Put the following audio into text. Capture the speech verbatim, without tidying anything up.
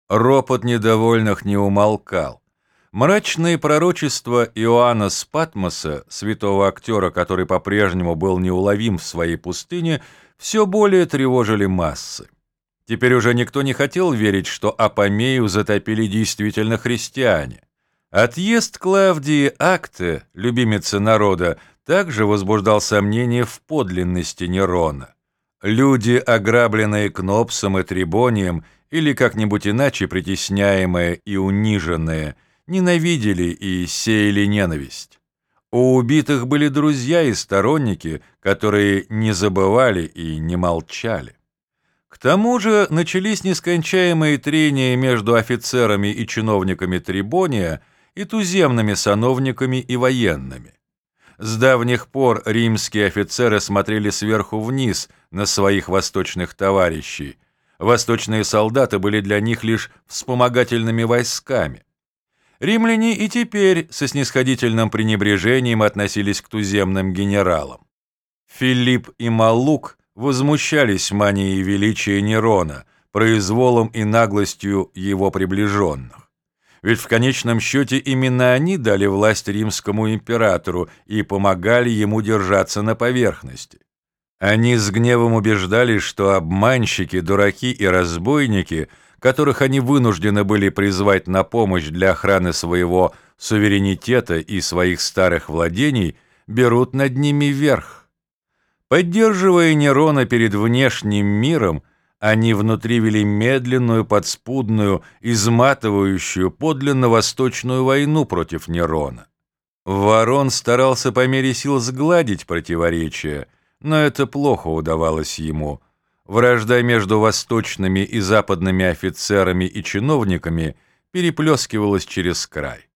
Ропот недовольных не умолкал. Мрачные пророчества Иоанна с Патмоса, святого актера, который по-прежнему был неуловим в своей пустыне, все более тревожили массы. Теперь уже никто не хотел верить, что Апамею затопили действительно христиане. Отъезд Клавдии Акте, любимицы народа, также возбуждал сомнения в подлинности Нерона. Люди, ограбленные Кнопсом и Трибонием, или как-нибудь иначе притесняемые и униженные, ненавидели и сеяли ненависть. У убитых были друзья и сторонники, которые не забывали и не молчали. К тому же начались нескончаемые трения между офицерами и чиновниками Трибония и туземными сановниками и военными. С давних пор римские офицеры смотрели сверху вниз на своих восточных товарищей. Восточные солдаты были для них лишь вспомогательными войсками. Римляне и теперь со снисходительным пренебрежением относились к туземным генералам. Филипп и Маллук возмущались манией величия Нерона, произволом и наглостью его приближенных. Ведь в конечном счете именно они дали власть римскому императору и помогали ему держаться на поверхности. Они с гневом убеждали, что обманщики, дураки и разбойники, которых они вынуждены были призвать на помощь для охраны своего суверенитета и своих старых владений, берут над ними верх. Поддерживая Нерона перед внешним миром, они внутри вели медленную, подспудную, изматывающую подлинно восточную войну против Нерона. Варон старался по мере сил сгладить противоречия, но это плохо удавалось ему. Вражда между восточными и западными офицерами и чиновниками переплескивалась через край.